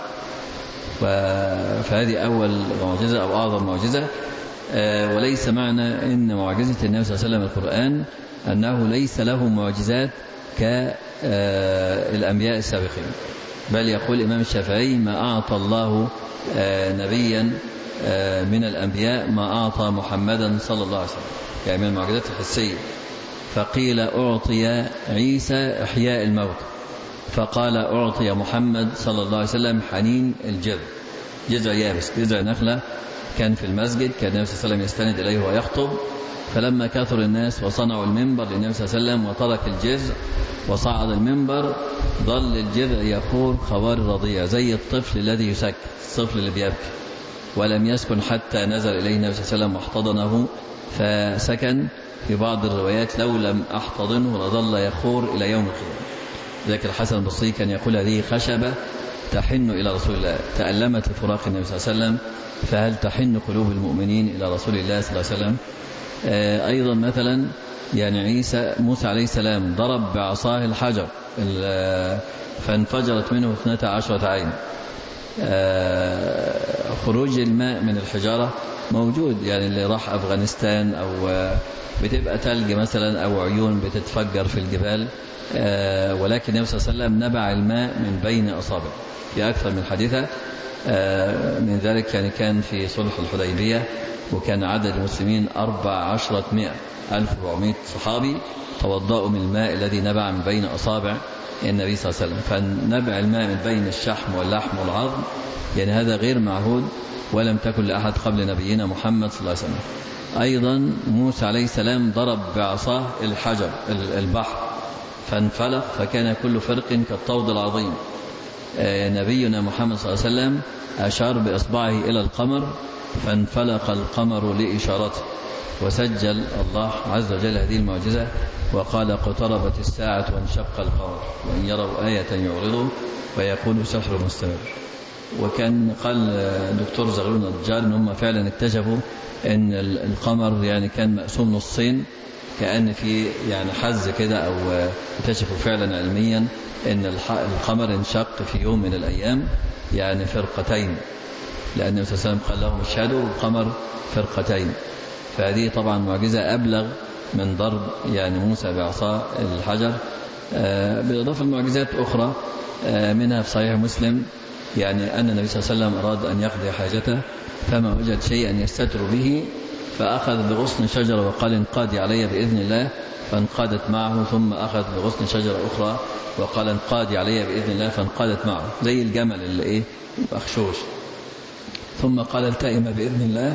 فهذه أول معجزة أو أعظم معجزة. وليس معنى أن معجزة النبي صلى الله عليه وسلم القرآن أنه ليس له معجزات كالأنبياء السابقين، بل يقول الإمام الشافعي ما أعطى الله نبيا من الأنبياء ما أعطى محمدا صلى الله عليه وسلم، يعني من المعجزات الحسية. فقيل أعطي عيسى إحياء الموت، فقال أعطي محمد صلى الله عليه وسلم حنين الجذع، جذع يابس، جذع نخلة كان في المسجد كان النبي صلى الله عليه وسلم يستند إليه ويخطب، فلما كثر الناس وصنعوا المنبر للنبي صلى الله عليه وسلم وترك الجذع وصعد المنبر ظل الجذع يخور خوار الرضيع زي الطفل الذي يسكت، الطفل اللي بيبكي، ولم يسكن حتى نزل إليه النبي صلى الله عليه وسلم واحتضنه فسكن. في بعض الروايات لو لم أحتضنه لظل يخور إلى يوم القيامة. ذلك الحسن البصري كان يقول هذه خشبة تحن إلى رسول الله، تألمت لفراق النبي صلى الله عليه وسلم، فهل تحن قلوب المؤمنين إلى رسول الله صلى الله عليه وسلم؟ آه أيضا مثلا يعني عيسى موسى عليه السلام ضرب بعصاه الحجر فانفجرت منه اثنتا عشرة عين. آه خروج الماء من الحجارة موجود، يعني اللي راح أفغانستان أو بتبقى تلج مثلا أو عيون بتتفجر في الجبال، آه ولكن النبي صلى الله عليه وسلم نبع الماء من بين أصابعه في أكثر من حادثة. من ذلك يعني كان في صلح الحديبية، وكان عدد المسلمين أربع عشرة مئة ألف وأربعمائة صحابي توضأوا من الماء الذي نبع من بين أصابع النبي صلى الله عليه وسلم. فنبع الماء من بين الشحم واللحم والعظم يعني هذا غير معهود، ولم تكن لأحد قبل نبينا محمد صلى الله عليه وسلم. أيضا موسى عليه السلام ضرب بعصاه الحجر البحر فانفلق، فكان كل فرق كالطود العظيم. نبينا محمد صلى الله عليه وسلم أشار بإصبعه إلى القمر فانفلق القمر لإشارته، وسجل الله عز وجل هذه المعجزة وقال اقتربت الساعة وانشق القمر وإن يروا آية يعرضوا ويقولوا سحر مستمر. وكان قال دكتور زغلول النجار ان هم فعلا اكتشفوا ان القمر يعني كان مقسوم نصين، كأن في يعني حز كده، او اكتشفوا فعلا علميا ان القمر انشق في يوم من الايام يعني فرقتين، لان النبي صلى الله عليه وسلم قال لهم اشهدوا القمر فرقتين. فهذه طبعا معجزة ابلغ من ضرب يعني موسى بعصا الحجر. بالاضافه لمعجزات اخرى منها في صحيح مسلم يعني أن النبي صلى الله عليه وسلم أراد أن يقضي حاجته فما وجد شيئا يستتر به، فأخذ بغصن شجرة وقال انقادي علي بإذن الله، فانقادت معه، ثم أخذ بغصن شجرة أخرى وقال انقادي علي بإذن الله، فانقادت معه زي الجمل اللي إيه مخشوش، ثم قال التئم بإذن الله،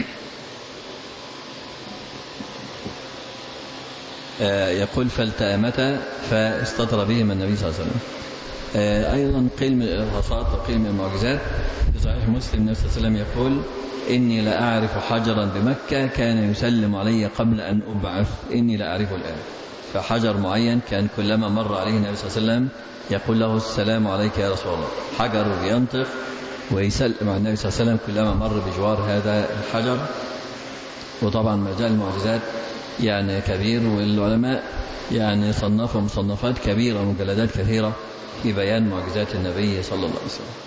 يقول فالتأمتا فاستطر بهما النبي صلى الله عليه وسلم. أيضا قيل من الإرهاصات وقيل من المعجزات في صحيح مسلم النبي صلى الله عليه وسلم يقول إني لأعرف حجرا بمكة كان يسلم علي قبل أن أبعث إني لأعرفه الآن. فحجر معين كان كلما مر عليه النبي صلى الله عليه وسلم يقول له السلام عليك يا رسول الله، حجر ينطق ويسلم على النبي صلى الله عليه وسلم كلما مر بجوار هذا الحجر. وطبعا مجال المعجزات يعني كبير، والعلماء يعني صنفوا مصنفات كبيرة ومجلدات كثيرة في بيان معجزات النبي صلى الله عليه وسلم.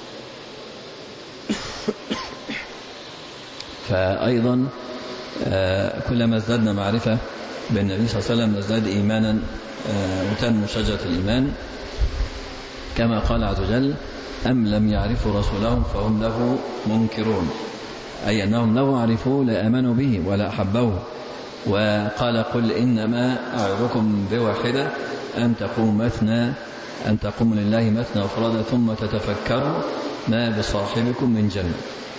فأيضا كلما ازددنا معرفة بالنبي صلى الله عليه وسلم نزداد إيمانا وتنمو شجرة الإيمان، كما قال عز وجل أم لم يعرفوا رسولهم فهم له منكرون، أي أنهم لو عرفوا لآمنوا به ولا أحبوه. وقال قل إنما أعظكم بواحدة أن تقوم مثنى أن تقوم لله مثنى وفرادى ثم تتفكروا ما بصاحبكم من جنة.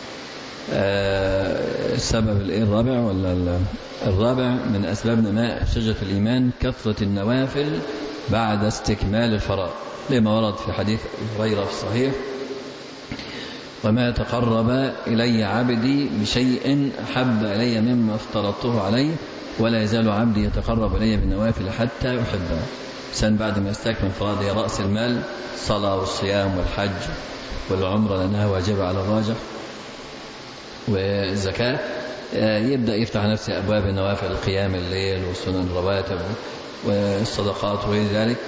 السبب الرابع ولا الرابع من أسباب نماء شجرة الإيمان كثرة النوافل بعد استكمال الفرائض، لما ورد في حديث هريرة في الصحيح وما تقرب إلي عبدي بشيء أحب إلي مما افترضته عليه ولا يزال عبدي يتقرب إلي بالنوافل حتى أحبه. سن بعد ما يستكمل فرائض هي رأس المال، الصلاة والصيام والحج والعمرة لأنها واجبة على الراجح، والزكاة، يبدأ يفتح نفسه أبواب النوافل، قيام الليل والسنن الرواتب والصدقات وغير ذلك،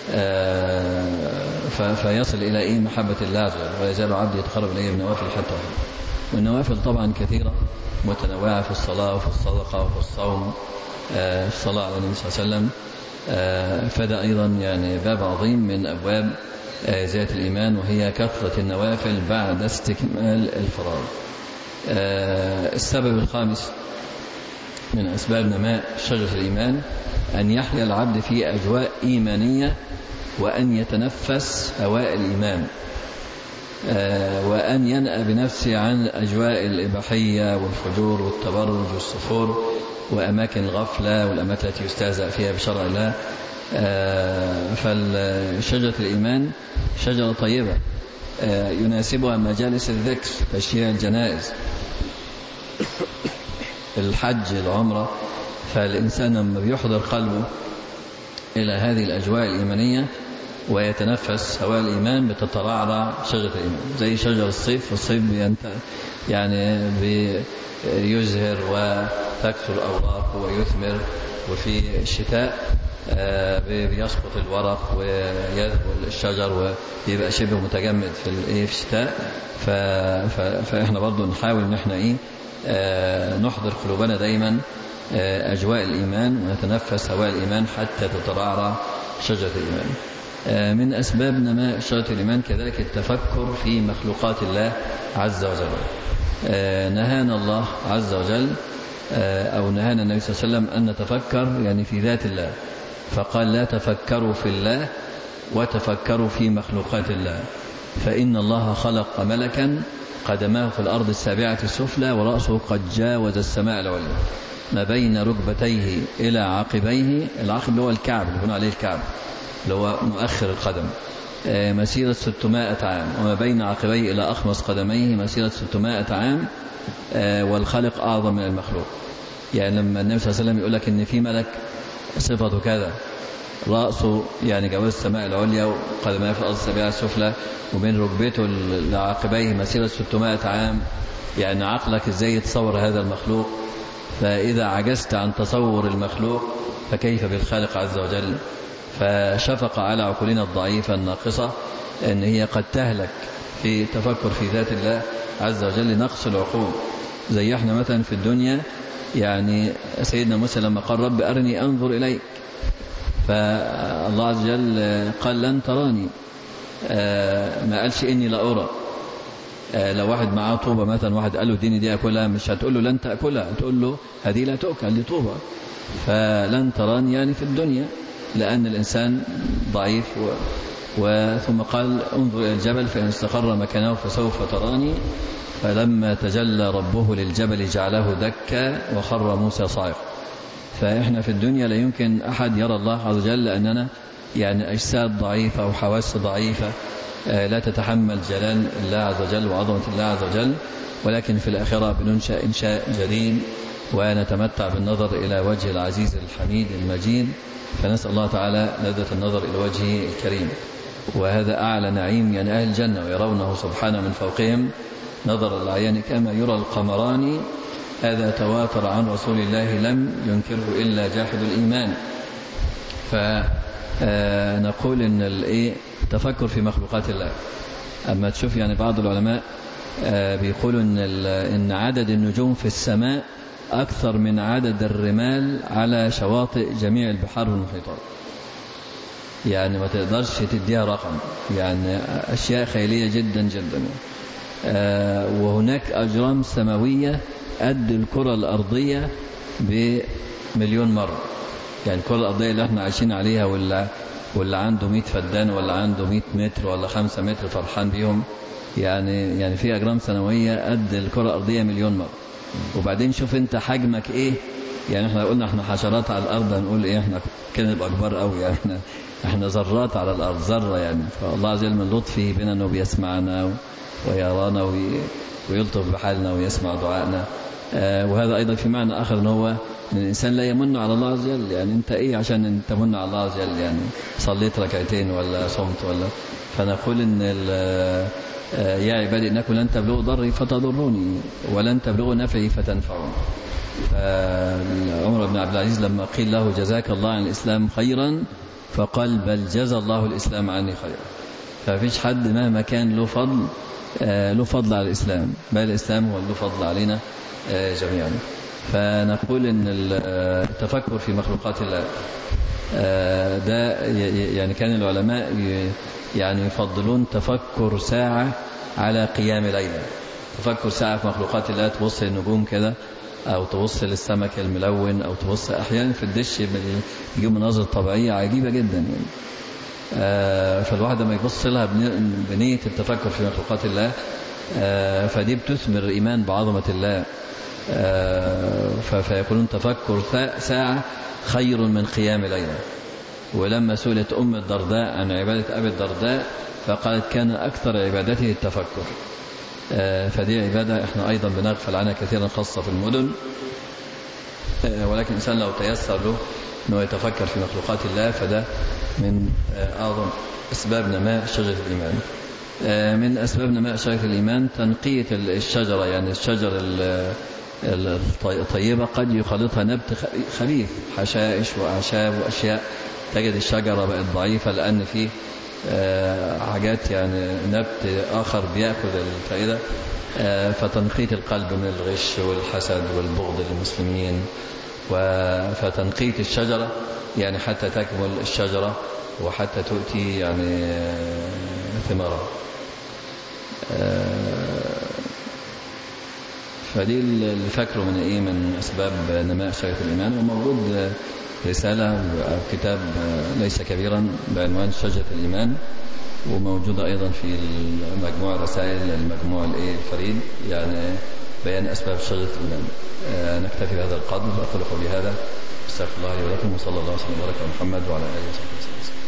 فيصل إلى إيه محبة الله عز وجل، ولا يزال عبدي يتقرب إليه بالنوافل حتى أحبه. والنوافل طبعا كثيرة متنوعة في الصلاة وفي الصدقة وفي الصوم، الصلاة على النبي صلى الله عليه وسلم، فده أيضا يعني باب عظيم من أبواب زيادة الإيمان، وهي كثرة النوافل بعد استكمال الفرائض. السبب الخامس من أسباب نماء شجرة الإيمان أن يحيا العبد في أجواء إيمانية، وأن يتنفس هواء الإيمان، وأن ينأى بنفسه عن أجواء الإباحية والفجور والتبرج والسفور وأماكن الغفلة والأماكن التي يستهزأ فيها بشرع الله. فالشجرة الإيمان شجرة طيبة يناسبها مجالس الذكر، تشييع الجنائز، الحج، العمرة. فالإنسان لما بيحضر قلبه إلى هذه الأجواء الإيمانية ويتنفس هواء الإيمان بتترعرع شجرة الإيمان، زي شجر الصيف. الصيف يعني بيزهر وتكثر الأوراق ويثمر، وفي الشتاء بيسقط الورق ويذبل الشجر ويبقى شبه متجمد في الشتاء. فإحنا برضو نحاول إن احنا إيه نحضر قلوبنا دايما أجواء الإيمان ونتنفس هواء الإيمان حتى تترعرع شجرة الإيمان. من أسباب نماء شجرة الإيمان كذلك التفكر في مخلوقات الله عز وجل. نهانا الله عز وجل أو نهانا النبي صلى الله عليه وسلم أن نتفكر يعني في ذات الله، فقال لا تفكروا في الله وتفكروا في مخلوقات الله، فإن الله خلق ملكا قدماه في الأرض السابعة السفلى ورأسه قد جاوز السماء العليا ما بين ركبتيه إلى عقبيه. العقب اللي هو الكعب اللي بنقول عليه الكعب اللي هو مؤخر القدم، مسيرة ستمائة عام، وما بين عقبيه إلى أخمص قدميه مسيرة ستمائة عام، والخالق أعظم من المخلوق. يعني لما النبي صلى الله عليه وسلم يقول لك إن في ملك صفته كذا، رأسه يعني جواز السماء العليا وقدماه في الأرض السابعة السفلى وبين ركبته لعقبيه مسيرة ستمائة عام، يعني عقلك إزاي يتصور هذا المخلوق؟ فإذا عجزت عن تصور المخلوق فكيف بالخالق عز وجل؟ فشفق على عقولنا الضعيفة الناقصة أن هي قد تهلك في تفكر في ذات الله عز وجل، نقص العقول. زي احنا مثلا في الدنيا، يعني سيدنا موسى لما قال رب أرني أنظر إليك، فالله عز وجل قال لن تراني، ما قالش إني لا أرى. لو واحد معاه طوبة مثلا، واحد قال له اديني دي أكلها، مش هتقول له لن تأكلها، تقول له هذه لا تؤكل، دي طوبة. فلن تراني يعني في الدنيا، لأن الإنسان ضعيف. و... وثم قال انظر إلى الجبل فإن استقر مكانه فسوف تراني، فلما تجلى ربه للجبل جعله دكا وخر موسى صاعقا. فإحنا في الدنيا لا يمكن أحد يرى الله عز وجل، لأننا يعني أجساد ضعيفة وحواس ضعيفة لا تتحمل جلال الله عز وجل وعظمة الله عز وجل. ولكن في الآخرة بننشأ إنشاء جديد ونتمتع بالنظر إلى وجه العزيز الحميد المجيد، فنسأل الله تعالى لذة النظر إلى وجهه الكريم. وهذا أعلى نعيم، يعني أهل الجنة ويرونه سبحانه من فوقهم نظر العيان كما يرى القمران. هذا تواتر عن رسول الله لم ينكره إلا جاحد الإيمان. فنقول إن التفكر في مخلوقات الله، أما تشوف يعني بعض العلماء بيقولوا إن إن عدد النجوم في السماء أكثر من عدد الرمال على شواطئ جميع البحار والمحيطات. يعني ما تقدرش تديها رقم، يعني أشياء خيالية جدا جدا. وهناك أجرام سماوية قد الكرة الأرضية بمليون مرة. يعني الكرة الأرضية اللي احنا عايشين عليها، واللي, واللي عنده مئة فدان ولا عنده مئة متر ولا خمسة متر فرحان بيهم، يعني يعني في أجرام سنوية قد الكرة الأرضية مليون مرة. وبعدين شوف انت حجمك ايه. يعني احنا قلنا احنا حشرات على الأرض، هنقول ايه؟ احنا كنا نبقى كبار قوي، يعني احنا احنا ذرات على الأرض، ذرة يعني. فالله عز وجل من لطفه بنا انه بيسمعنا ويرانا ويلطف بحالنا ويسمع دعائنا. آه وهذا أيضا في معنى آخر، ان هو ان الإنسان لا يمن على الله عز وجل. يعني انت ايه عشان انت تمن على الله عز وجل؟ يعني صليت ركعتين ولا صمت ولا. فنقول ان يا عبادي إنكم لن تبلغوا ضري فتضروني ولن تبلغوا نفعي فتنفعوني. فعمر بن عبد العزيز لما قيل له جزاك الله عن الإسلام خيرا، فقال بل جزى الله الإسلام عني خيرا. ففيش حد مهما كان له فضل له فضل على الإسلام، بل الإسلام هو له فضل علينا جميعا. فنقول إن التفكر في مخلوقات الله ده، يعني كان العلماء يعني يفضلون تفكر ساعة على قيام ليلة. تفكر ساعة في مخلوقات الله، تبص للنجوم كده، أو تبص للسمك الملون، أو تبص أحيانا في الدش يجيب مناظر طبيعية عجيبة جدا يعني. آه فالواحد لما يبص لها بنية التفكر في مخلوقات الله، آه فدي بتثمر إيمان بعظمة الله. آه فيقولون تفكر ساعة خير من قيام ليلة. ولما سئلت أم الدرداء عن عبادة أبي الدرداء فقالت كان أكثر عبادته التفكر. فدي عبادة احنا أيضا بنغفل عنها كثيرا، خاصة في المدن. ولكن الإنسان لو تيسر له أنه يتفكر في مخلوقات الله، فده من أعظم أسباب نماء شجرة الإيمان. من أسباب نماء شجرة الإيمان تنقية الشجرة. يعني الشجر الطيبة قد يخلطها نبت خبيث، حشائش وأعشاب وأشياء، تجد الشجرة بقت ضعيفة لأن فيه حاجات يعني نبت آخر بيأخذ الفائدة. فتنقية القلب من الغش والحسد والبغض للمسلمين. فتنقية الشجرة يعني حتى تكمل الشجرة وحتى تؤتي يعني ثمارها. فدي اللي فاكره من ايه من اسباب نماء شجرة الايمان. وموجود رسالة او كتاب ليس كبيرا بعنوان شجرة الايمان، وموجودة ايضا في مجموع رسائل المجموع الايه الفريد، يعني بيان اسباب شجرة الايمان. نكتفي بهذا القدر، واقول قولي هذا، استغفر الله لي ولكم، وصلى الله وسلم وبارك على محمد وعلى اله وصحبه وسلم.